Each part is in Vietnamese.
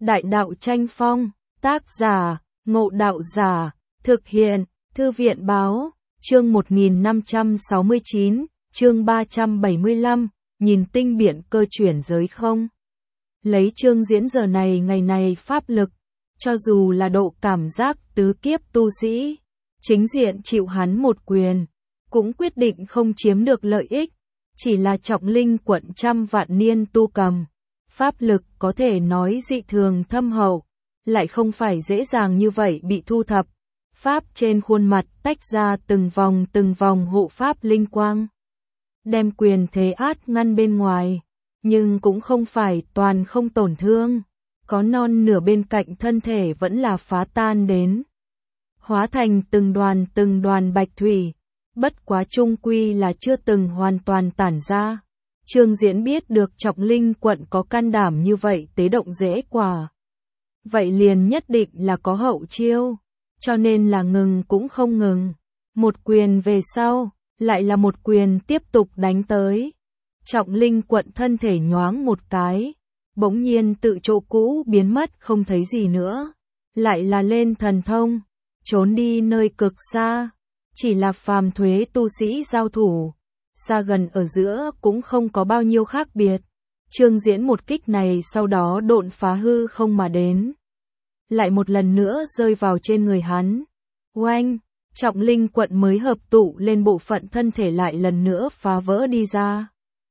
Đại đạo tranh phong, tác giả, Ngộ Đạo Giả, thực hiện, Thư viện báo, chương 1569, chương 375, nhìn tinh biện cơ chuyển giới không. Lấy Trương Diễn giờ này ngày này pháp lực, cho dù là độ cảm giác tứ kiếp tu sĩ, chính diện chịu hắn một quyền, cũng quyết định không chiếm được lợi ích, chỉ là trọng linh quận trăm vạn niên tu cầm. Pháp lực có thể nói dị thường thâm hậu, lại không phải dễ dàng như vậy bị thu thập. Pháp trên khuôn mặt tách ra từng vòng hộ pháp linh quang. Đem quyền thế át ngăn bên ngoài, nhưng cũng không phải toàn không tổn thương. Có non nửa bên cạnh thân thể vẫn là phá tan đến. Hóa thành từng đoàn bạch thủy, bất quá chung quy là chưa từng hoàn toàn tản ra. Trương Diễn biết được trọng linh quận có can đảm như vậy tế động dễ quả. Vậy liền nhất định là có hậu chiêu, cho nên là ngừng cũng không ngừng. Một quyền về sau, lại là một quyền tiếp tục đánh tới. Trọng linh quận thân thể nhoáng một cái, bỗng nhiên tự chỗ cũ biến mất không thấy gì nữa. Lại là lên thần thông, trốn đi nơi cực xa, chỉ là phàm thuế tu sĩ giao thủ. Xa gần ở giữa cũng không có bao nhiêu khác biệt. Trương Diễn một kích này sau đó độn phá hư không mà đến. Lại một lần nữa rơi vào trên người hắn. Oanh, trọng linh quận mới hợp tụ lên bộ phận thân thể lại lần nữa phá vỡ đi ra.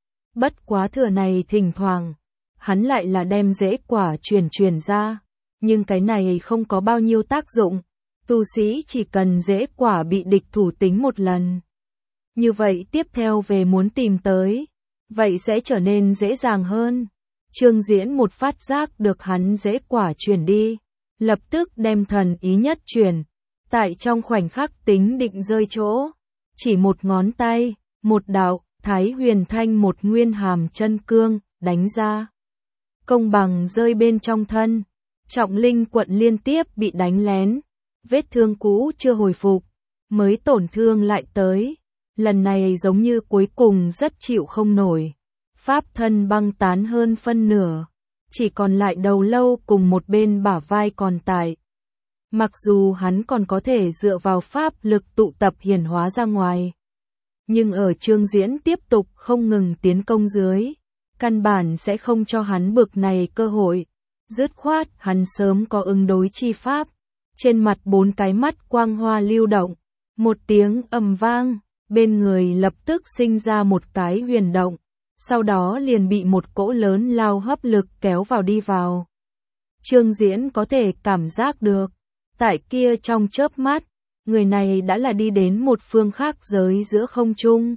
Bất quá thừa này thỉnh thoảng, hắn lại là đem dễ quả truyền ra. Nhưng cái này không có bao nhiêu tác dụng. Tu sĩ chỉ cần dễ quả bị địch thủ tính một lần. Như vậy tiếp theo về muốn tìm tới, vậy sẽ trở nên dễ dàng hơn. Trương Diễn một phát giác được hắn dễ quả chuyển đi, lập tức đem thần ý nhất chuyển, tại trong khoảnh khắc tính định rơi chỗ, chỉ một ngón tay, một đạo, Thái Huyền Thanh một nguyên hàm chân cương, đánh ra. Công bằng rơi bên trong thân, trọng linh quận liên tiếp bị đánh lén, vết thương cũ chưa hồi phục, mới tổn thương lại tới. Lần này giống như cuối cùng rất chịu không nổi. Pháp thân băng tán hơn phân nửa. Chỉ còn lại đầu lâu cùng một bên bả vai còn tại. Mặc dù hắn còn có thể dựa vào pháp lực tụ tập hiển hóa ra ngoài. Nhưng ở Trương Diễn tiếp tục không ngừng tiến công dưới. Căn bản sẽ không cho hắn bực này cơ hội. Dứt khoát hắn sớm có ứng đối chi pháp. Trên mặt 4 cái mắt quang hoa lưu động. Một tiếng ầm vang. Bên người lập tức sinh ra một cái huyền động, sau đó liền bị một cỗ lớn lao hấp lực kéo vào đi vào. Trương Diễn có thể cảm giác được, tại kia trong chớp mắt, người này đã là đi đến một phương khác giới giữa không trung.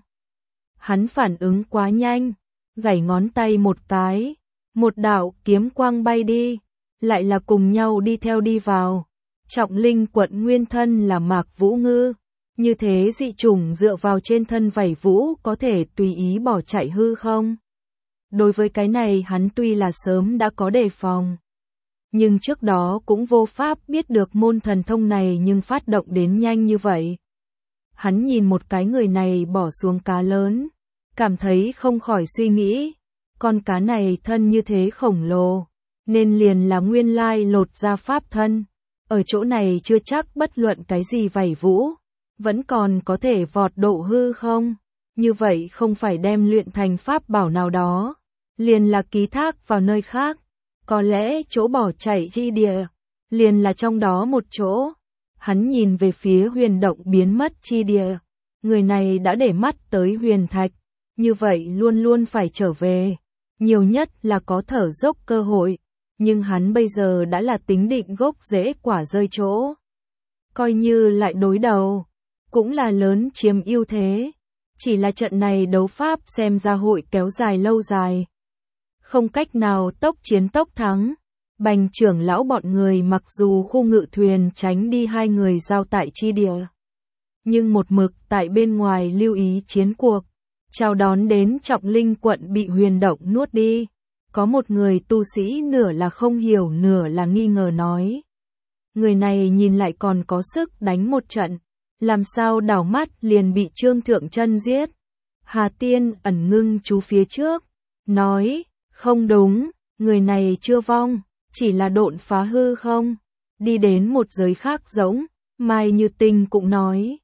Hắn phản ứng quá nhanh, gảy ngón tay một cái, một đạo kiếm quang bay đi, lại là cùng nhau đi theo đi vào. Trọng linh quận nguyên thân là Mạc Vũ Ngư. Như thế dị chủng dựa vào trên thân vảy vũ có thể tùy ý bỏ chạy hư không? Đối với cái này hắn tuy là sớm đã có đề phòng. Nhưng trước đó cũng vô pháp biết được môn thần thông này nhưng phát động đến nhanh như vậy. Hắn nhìn một cái người này bỏ xuống cá lớn. Cảm thấy không khỏi suy nghĩ. Con cá này thân như thế khổng lồ. Nên liền là nguyên lai lột ra pháp thân. Ở chỗ này chưa chắc bất luận cái gì vảy vũ. Vẫn còn có thể vọt độ hư không? Như vậy không phải đem luyện thành pháp bảo nào đó, liền là ký thác vào nơi khác, có lẽ chỗ bỏ chạy chi địa, liền là trong đó một chỗ. Hắn nhìn về phía huyền động biến mất chi địa, người này đã để mắt tới huyền thạch, như vậy luôn luôn phải trở về, nhiều nhất là có thở dốc cơ hội, nhưng hắn bây giờ đã là tính định gốc rễ quả rơi chỗ. Coi như lại đối đầu. Cũng là lớn chiếm ưu thế. Chỉ là trận này đấu pháp xem ra hội kéo dài lâu dài. Không cách nào tốc chiến tốc thắng. Bành trưởng lão bọn người mặc dù khu ngự thuyền tránh đi hai người giao tại chi địa. Nhưng một mực tại bên ngoài lưu ý chiến cuộc. Chào đón đến trọng linh quận bị huyền động nuốt đi. Có một người tu sĩ nửa là không hiểu nửa là nghi ngờ nói. Người này nhìn lại còn có sức đánh một trận. Làm sao đảo mắt liền bị Trương Thượng Chân giết. Hà Tiên ẩn ngưng chú phía trước, nói, không đúng, người này chưa vong, chỉ là độn phá hư không, đi đến một giới khác giống, Mai Như Tinh cũng nói.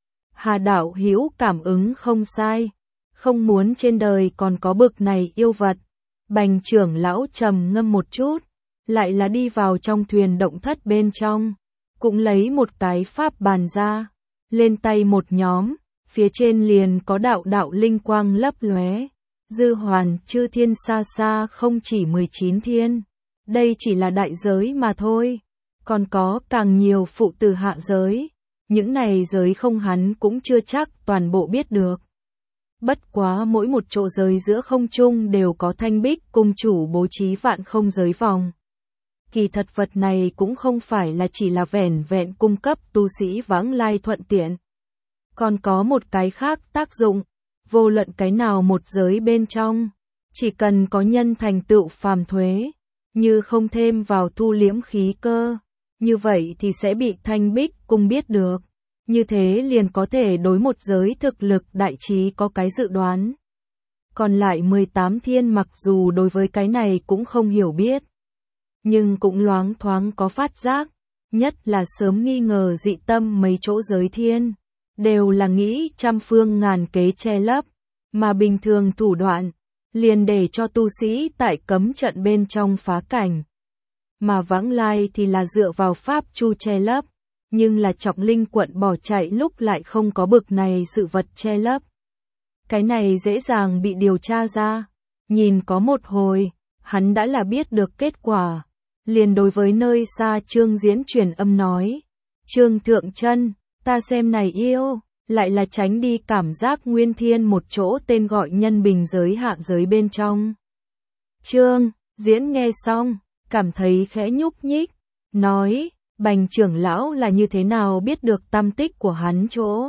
Hà đạo hữu cảm ứng không sai, không muốn trên đời còn có bực này yêu vật. Bành trưởng lão trầm ngâm một chút, lại là đi vào trong thuyền động thất bên trong, cũng lấy một cái pháp bàn ra, lên tay một nhóm, phía trên liền có đạo đạo linh quang lấp lóe. Dư hoàn chư thiên xa xa không chỉ 19 thiên, đây chỉ là đại giới mà thôi, còn có càng nhiều phụ tử hạ giới, những này giới không hắn cũng chưa chắc toàn bộ biết được. Bất quá mỗi một chỗ giới giữa không trung đều có thanh bích cung chủ bố trí vạn không giới vòng. Kỳ thật vật này cũng không phải là chỉ là vẻn vẹn cung cấp tu sĩ vãng lai thuận tiện. Còn có một cái khác tác dụng, vô luận cái nào một giới bên trong, chỉ cần có nhân thành tựu phàm thuế, như không thêm vào thu liễm khí cơ, như vậy thì sẽ bị thanh bích cung biết được. Như thế liền có thể đối một giới thực lực đại trí có cái dự đoán. Còn lại 18 thiên mặc dù đối với cái này cũng không hiểu biết, nhưng cũng loáng thoáng có phát giác, nhất là sớm nghi ngờ dị tâm mấy chỗ giới thiên, đều là nghĩ trăm phương ngàn kế che lấp, mà bình thường thủ đoạn, liền để cho tu sĩ tại cấm trận bên trong phá cảnh. Mà vãng lai thì là dựa vào pháp chu che lấp, nhưng là Trọng Linh quận bỏ chạy lúc lại không có bực này sự vật che lấp. Cái này dễ dàng bị điều tra ra, nhìn có một hồi, hắn đã là biết được kết quả, liền đối với nơi xa Trương Diễn truyền âm nói, Trương Thượng Chân, ta xem này yêu, lại là tránh đi cảm giác nguyên thiên một chỗ tên gọi nhân bình giới hạ giới bên trong. Trương Diễn nghe xong, cảm thấy khẽ nhúc nhích, nói, Bành trưởng lão là như thế nào biết được tâm tích của hắn chỗ.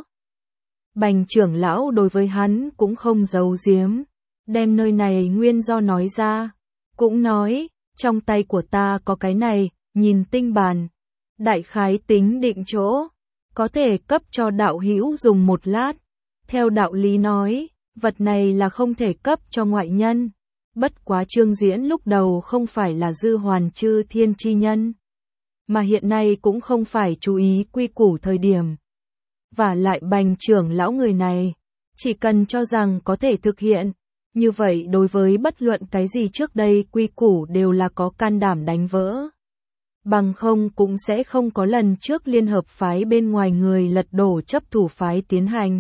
Bành trưởng lão đối với hắn cũng không giấu giếm, đem nơi này nguyên do nói ra, cũng nói, trong tay của ta có cái này, nhìn tinh bàn, đại khái tính định chỗ, có thể cấp cho đạo hữu dùng một lát. Theo đạo lý nói, vật này là không thể cấp cho ngoại nhân, bất quá Trương Diễn lúc đầu không phải là dư hoàn chư thiên chi nhân, mà hiện nay cũng không phải chú ý quy củ thời điểm. Và lại Bành trưởng lão người này, chỉ cần cho rằng có thể thực hiện, như vậy đối với bất luận cái gì trước đây quy củ đều là có can đảm đánh vỡ. Bằng không cũng sẽ không có lần trước liên hợp phái bên ngoài người lật đổ chấp thủ phái tiến hành.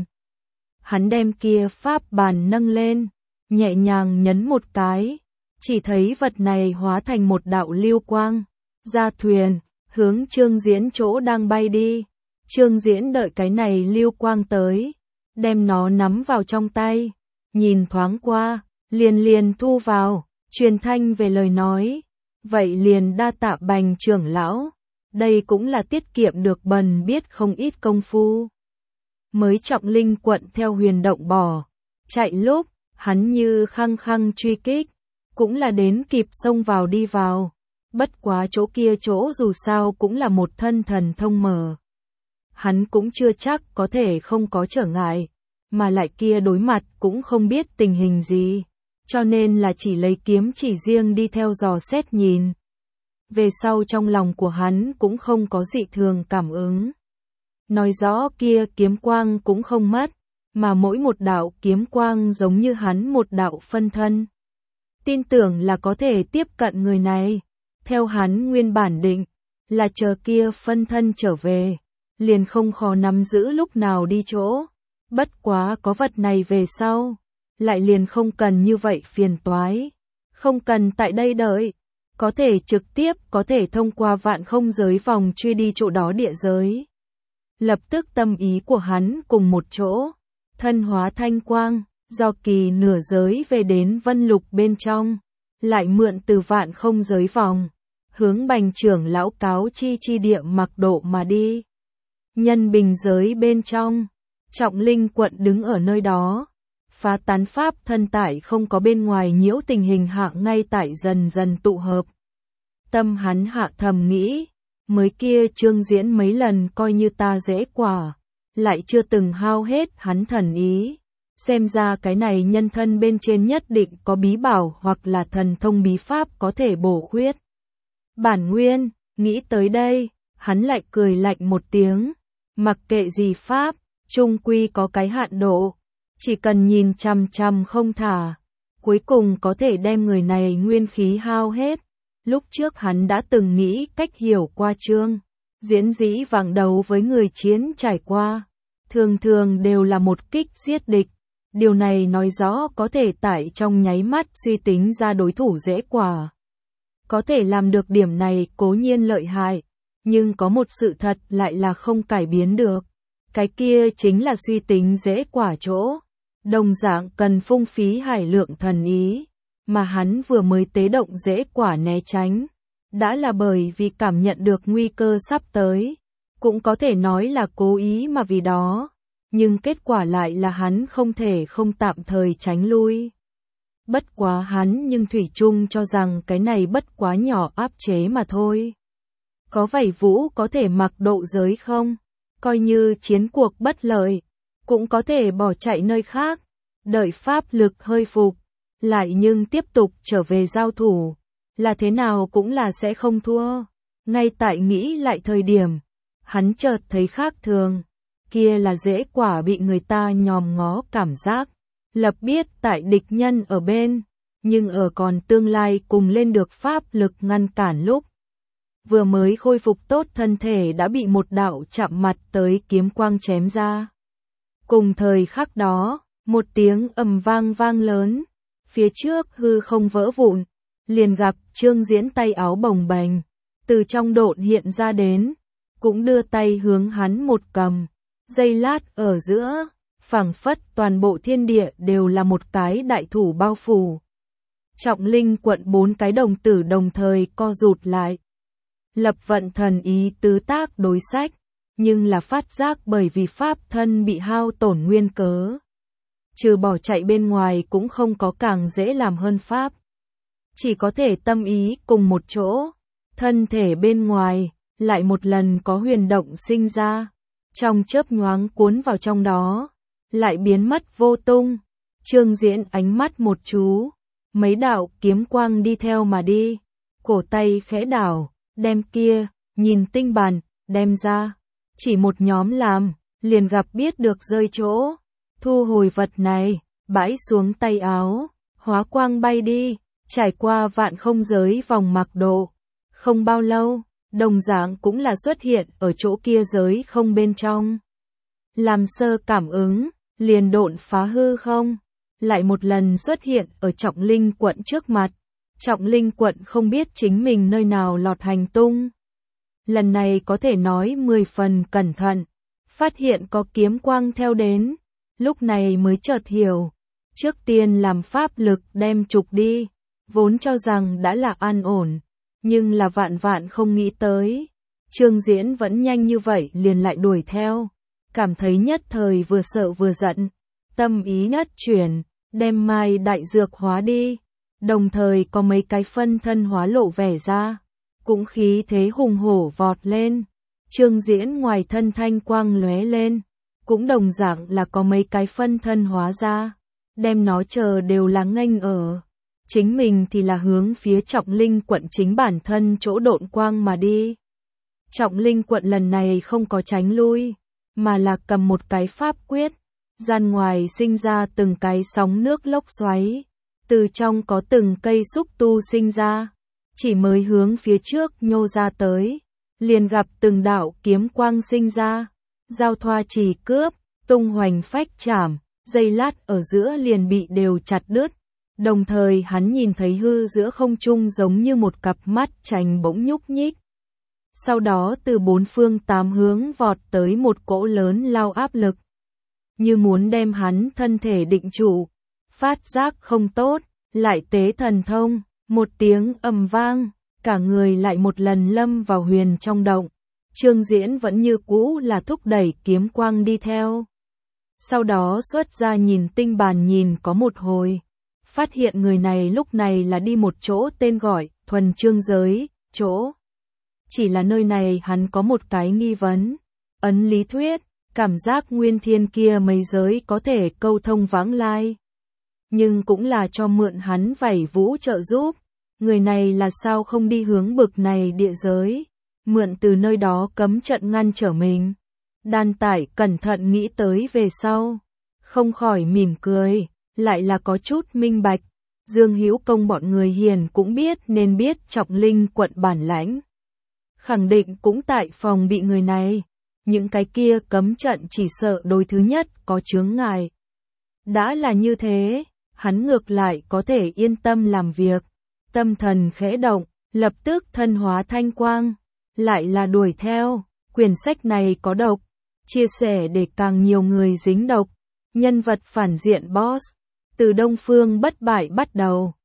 Hắn đem kia pháp bàn nâng lên, nhẹ nhàng nhấn một cái, chỉ thấy vật này hóa thành một đạo lưu quang, ra thuyền, hướng Trương Diễn chỗ đang bay đi. Trương Diễn đợi cái này lưu quang tới, đem nó nắm vào trong tay, nhìn thoáng qua, liền thu vào, truyền thanh về lời nói, vậy liền đa tạ Bành trưởng lão, đây cũng là tiết kiệm được bần biết không ít công phu. Mới Trọng Linh quận theo huyền động bỏ, chạy lúc, hắn như khăng khăng truy kích, cũng là đến kịp xông vào đi vào, bất quá chỗ kia chỗ dù sao cũng là một thân thần thông mở. Hắn cũng chưa chắc có thể không có trở ngại, mà lại kia đối mặt cũng không biết tình hình gì, cho nên là chỉ lấy kiếm chỉ riêng đi theo dò xét nhìn. Về sau trong lòng của hắn cũng không có dị thường cảm ứng. Nói rõ kia kiếm quang cũng không mất, mà mỗi một đạo kiếm quang giống như hắn một đạo phân thân. Tin tưởng là có thể tiếp cận người này, theo hắn nguyên bản định, là chờ kia phân thân trở về, liền không khó nắm giữ lúc nào đi chỗ. Bất quá có vật này về sau, lại liền không cần như vậy phiền toái, không cần tại đây đợi, có thể trực tiếp có thể thông qua vạn không giới vòng truy đi chỗ đó địa giới. Lập tức tâm ý của hắn cùng một chỗ, thân hóa thanh quang, do kỳ nửa giới về đến vân lục bên trong, lại mượn từ vạn không giới vòng, hướng Bành trưởng lão cáo chi địa mặc độ mà đi. Nhân bình giới bên trong, Trọng Linh quận đứng ở nơi đó, phá tán pháp thân tại không có bên ngoài nhiễu tình hình hạ ngay tại dần dần tụ hợp. Tâm hắn hạ thầm nghĩ, mới kia Trương Diễn mấy lần coi như ta dễ quả, lại chưa từng hao hết hắn thần ý, xem ra cái này nhân thân bên trên nhất định có bí bảo hoặc là thần thông bí pháp có thể bổ khuyết. Bản Nguyên, nghĩ tới đây, hắn lại cười lạnh một tiếng. Mặc kệ gì pháp, chung quy có cái hạn độ. Chỉ cần nhìn chằm chằm không thả, cuối cùng có thể đem người này nguyên khí hao hết. Lúc trước hắn đã từng nghĩ cách hiểu qua chương. Diễn dĩ vàng đấu với người chiến trải qua. Thường thường đều là một kích giết địch. Điều này nói rõ có thể tại trong nháy mắt suy tính ra đối thủ dễ quả. Có thể làm được điểm này cố nhiên lợi hại, nhưng có một sự thật lại là không cải biến được. Cái kia chính là suy tính dễ quả chỗ. Đồng dạng cần phung phí hải lượng thần ý, mà hắn vừa mới tế động dễ quả né tránh. Đã là bởi vì cảm nhận được nguy cơ sắp tới. Cũng có thể nói là cố ý mà vì đó. Nhưng kết quả lại là hắn không thể không tạm thời tránh lui. Bất quá hắn nhưng thủy chung cho rằng cái này bất quá nhỏ áp chế mà thôi. Có vảy vũ có thể mặc độ giới không? Coi như chiến cuộc bất lợi, cũng có thể bỏ chạy nơi khác, đợi pháp lực hơi phục, lại nhưng tiếp tục trở về giao thủ, là thế nào cũng là sẽ không thua. Ngay tại nghĩ lại thời điểm, hắn chợt thấy khác thường, kia là dễ quả bị người ta nhòm ngó cảm giác, lập biết tại địch nhân ở bên, nhưng ở còn tương lai cùng lên được pháp lực ngăn cản lúc. Vừa mới khôi phục tốt thân thể đã bị một đạo chạm mặt tới kiếm quang chém ra. Cùng thời khắc đó, một tiếng ầm vang vang lớn, phía trước hư không vỡ vụn, liền gặp Trương Diễn tay áo bồng bềnh, từ trong độn hiện ra đến, cũng đưa tay hướng hắn một cầm, giây lát ở giữa, phảng phất toàn bộ thiên địa đều là một cái đại thủ bao phủ. Trọng Linh quận 4 cái đồng tử đồng thời co rụt lại. Lập vận thần ý tứ tác đối sách, nhưng là phát giác bởi vì pháp thân bị hao tổn nguyên cớ. Trừ bỏ chạy bên ngoài cũng không có càng dễ làm hơn pháp. Chỉ có thể tâm ý cùng một chỗ, thân thể bên ngoài, lại một lần có huyền động sinh ra. Trong chớp nhoáng cuốn vào trong đó, lại biến mất vô tung. Trương Diễn ánh mắt một chú, mấy đạo kiếm quang đi theo mà đi, cổ tay khẽ đảo, đem kia, nhìn tinh bàn, đem ra, chỉ một nhóm làm, liền gặp biết được rơi chỗ, thu hồi vật này, bãi xuống tay áo, hóa quang bay đi, trải qua vạn không giới vòng mặc độ, không bao lâu, đồng dạng cũng là xuất hiện ở chỗ kia giới không bên trong. Làm sơ cảm ứng, liền độn phá hư không, lại một lần xuất hiện ở Trọng Linh quận trước mặt. Trọng Linh quận không biết chính mình nơi nào lọt hành tung. Lần này có thể nói 10 phần cẩn thận, phát hiện có kiếm quang theo đến, lúc này mới chợt hiểu. Trước tiên làm pháp lực đem trục đi, vốn cho rằng đã là an ổn, nhưng là vạn vạn không nghĩ tới. Trương Diễn vẫn nhanh như vậy liền lại đuổi theo, cảm thấy nhất thời vừa sợ vừa giận, tâm ý nhất chuyển, đem mai đại dược hóa đi. Đồng thời có mấy cái phân thân hóa lộ vẻ ra, cũng khí thế hùng hổ vọt lên. Trương Diễn ngoài thân thanh quang lóe lên, cũng đồng dạng là có mấy cái phân thân hóa ra, đem nó chờ đều là nghênh ở. Chính mình thì là hướng phía Trọng Linh quận chính bản thân chỗ độn quang mà đi. Trọng Linh quận lần này không có tránh lui, mà là cầm một cái pháp quyết, gian ngoài sinh ra từng cái sóng nước lốc xoáy. Từ trong có từng cây xúc tu sinh ra, chỉ mới hướng phía trước nhô ra tới, liền gặp từng đạo kiếm quang sinh ra, giao thoa chỉ cướp, tung hoành phách chảm, giây lát ở giữa liền bị đều chặt đứt. Đồng thời hắn nhìn thấy hư giữa không trung giống như một cặp mắt trành bỗng nhúc nhích. Sau đó từ bốn phương tám hướng vọt tới một cỗ lớn lao áp lực, như muốn đem hắn thân thể định trụ. Phát giác không tốt, lại tế thần thông, một tiếng ầm vang, cả người lại một lần lâm vào huyền trong động. Trương Diễn vẫn như cũ là thúc đẩy kiếm quang đi theo. Sau đó xuất ra nhìn tinh bàn nhìn có một hồi, phát hiện người này lúc này là đi một chỗ tên gọi thuần trương giới, chỗ. Chỉ là nơi này hắn có một cái nghi vấn, ấn lý thuyết, cảm giác nguyên thiên kia mấy giới có thể câu thông vãng lai. Nhưng cũng là cho mượn hắn vảy vũ trợ giúp, Người này là sao không đi hướng bực này địa giới, mượn từ nơi đó cấm trận ngăn trở mình. Đan Tải cẩn thận nghĩ tới về sau, không khỏi mỉm cười, lại là có chút minh bạch. Dương Hữu Công bọn người hiền cũng biết nên biết Trọng Linh quận bản lãnh. Khẳng định cũng tại phòng bị người này, những cái kia cấm trận chỉ sợ đối thứ nhất có chướng ngại. Đã là như thế, hắn ngược lại có thể yên tâm làm việc. Tâm thần khẽ động, lập tức thân hóa thanh quang, lại là đuổi theo. Quyển sách này có độc, chia sẻ để càng nhiều người dính độc. Nhân vật phản diện boss, từ Đông Phương bất bại bắt đầu.